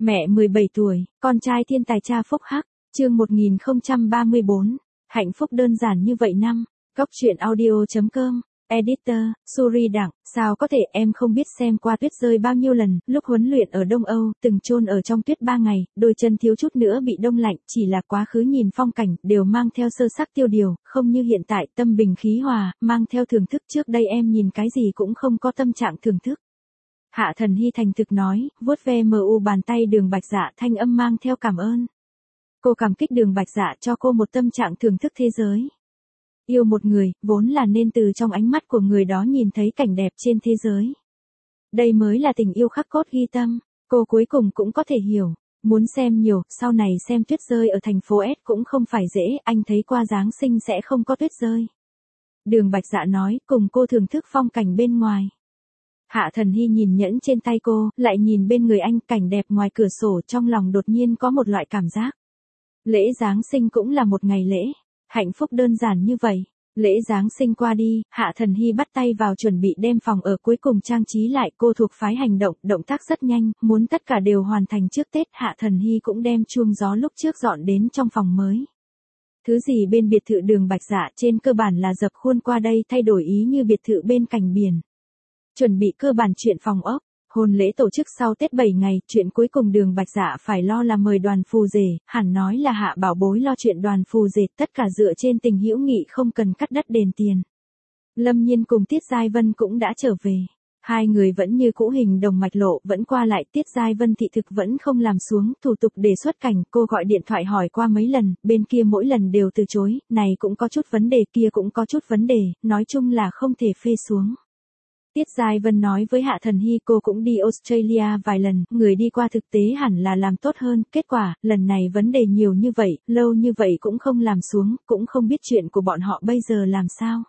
Mẹ 17 tuổi, con trai thiên tài cha phúc hắc, chương 1034, hạnh phúc đơn giản như vậy năm, góc truyện audio.com, editor, Suri Đặng, sao có thể em không biết xem qua tuyết rơi bao nhiêu lần, lúc huấn luyện ở Đông Âu, từng chôn ở trong tuyết 3 ngày, đôi chân thiếu chút nữa bị đông lạnh, chỉ là quá khứ nhìn phong cảnh, đều mang theo sơ sắc tiêu điều, không như hiện tại, tâm bình khí hòa, mang theo thưởng thức trước đây em nhìn cái gì cũng không có tâm trạng thưởng thức. Hạ Thần Hy thành thực nói, vuốt ve mu bàn tay Đường Bạch Dạ, thanh âm mang theo cảm ơn. Cô cảm kích Đường Bạch Dạ cho cô một tâm trạng thưởng thức thế giới. Yêu một người, vốn là nên từ trong ánh mắt của người đó nhìn thấy cảnh đẹp trên thế giới. Đây mới là tình yêu khắc cốt ghi tâm, cô cuối cùng cũng có thể hiểu. Muốn xem nhiều, sau này xem tuyết rơi ở thành phố S cũng không phải dễ, anh thấy qua Giáng sinh sẽ không có tuyết rơi. Đường Bạch Dạ nói, cùng cô thưởng thức phong cảnh bên ngoài. Hạ Thần Hy nhìn nhẫn trên tay cô, lại nhìn bên người anh, cảnh đẹp ngoài cửa sổ, trong lòng đột nhiên có một loại cảm giác. Lễ Giáng sinh cũng là một ngày lễ, hạnh phúc đơn giản như vậy. Lễ Giáng sinh qua đi, Hạ Thần Hy bắt tay vào chuẩn bị đem phòng ở cuối cùng trang trí lại, cô thuộc phái hành động, động tác rất nhanh, muốn tất cả đều hoàn thành trước Tết. Hạ Thần Hy cũng đem chuông gió lúc trước dọn đến trong phòng mới. Thứ gì bên biệt thự Đường Bạch Dạ trên cơ bản là dập khuôn qua đây, thay đổi ý như biệt thự bên cạnh biển. Chuẩn bị cơ bản chuyện phòng ốc, hôn lễ tổ chức sau Tết 7 ngày, chuyện cuối cùng Đường Bạch Dạ phải lo là mời đoàn phù rể, hẳn nói là Hạ Bảo Bối lo chuyện đoàn phù rể, tất cả dựa trên tình hữu nghị không cần cắt đất đền tiền. Lâm Nhiên cùng Tiết Giai Vân cũng đã trở về. Hai người vẫn như cũ hình đồng mạch lộ, vẫn qua lại, Tiết Giai Vân thị thực vẫn không làm xuống, thủ tục để xuất cảnh, cô gọi điện thoại hỏi qua mấy lần, bên kia mỗi lần đều từ chối, này cũng có chút vấn đề, kia cũng có chút vấn đề, nói chung là không thể phê xuống. Tiết Giai Vân nói với Hạ Thần Hy cô cũng đi Australia vài lần, người đi qua thực tế hẳn là làm tốt hơn, kết quả, lần này vấn đề nhiều như vậy, lâu như vậy cũng không làm xuống, cũng không biết chuyện của bọn họ bây giờ làm sao.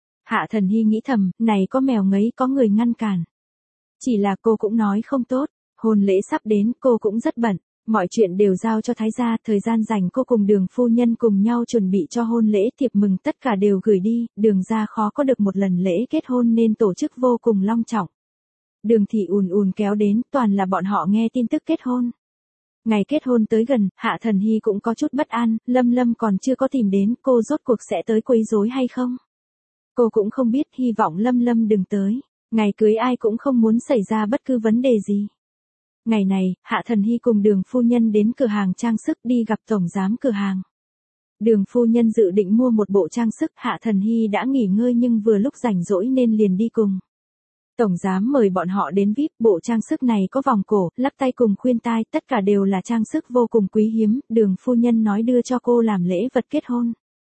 Hạ Thần Hy nghĩ thầm, này có mèo ngấy có người ngăn cản. Chỉ là cô cũng nói không tốt, hôn lễ sắp đến, cô cũng rất bận. Mọi chuyện đều giao cho Thái gia, thời gian dành cô cùng Đường phu nhân cùng nhau chuẩn bị cho hôn lễ, thiệp mừng tất cả đều gửi đi, Đường gia khó có được một lần lễ kết hôn nên tổ chức vô cùng long trọng. Đường thị ùn ùn kéo đến, toàn là bọn họ nghe tin tức kết hôn. Ngày kết hôn tới gần, Hạ Thần Hy cũng có chút bất an, Lâm Lâm còn chưa có tìm đến, cô rốt cuộc sẽ tới quấy rối hay không? Cô cũng không biết, hy vọng Lâm Lâm đừng tới, ngày cưới ai cũng không muốn xảy ra bất cứ vấn đề gì. Ngày này, Hạ Thần Hy cùng Đường phu nhân đến cửa hàng trang sức đi gặp tổng giám cửa hàng. Đường phu nhân dự định mua một bộ trang sức, Hạ Thần Hy đã nghỉ ngơi nhưng vừa lúc rảnh rỗi nên liền đi cùng. Tổng giám mời bọn họ đến VIP, bộ trang sức này có vòng cổ, lắc tay cùng khuyên tai, tất cả đều là trang sức vô cùng quý hiếm, Đường phu nhân nói đưa cho cô làm lễ vật kết hôn.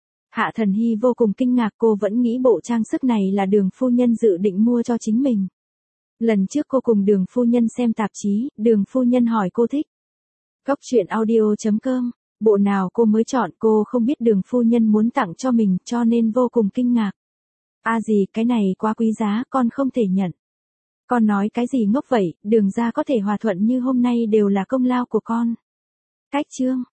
Hạ Thần Hy vô cùng kinh ngạc, cô vẫn nghĩ bộ trang sức này là Đường phu nhân dự định mua cho chính mình. Lần trước cô cùng Đường phu nhân xem tạp chí, Đường phu nhân hỏi cô thích. Góc truyện audio.com, bộ nào cô mới chọn, cô không biết Đường phu nhân muốn tặng cho mình cho nên vô cùng kinh ngạc. Gì, cái này quá quý giá, con không thể nhận. Con nói cái gì ngốc vậy, Đường gia có thể hòa thuận như hôm nay đều là công lao của con. Cách chương.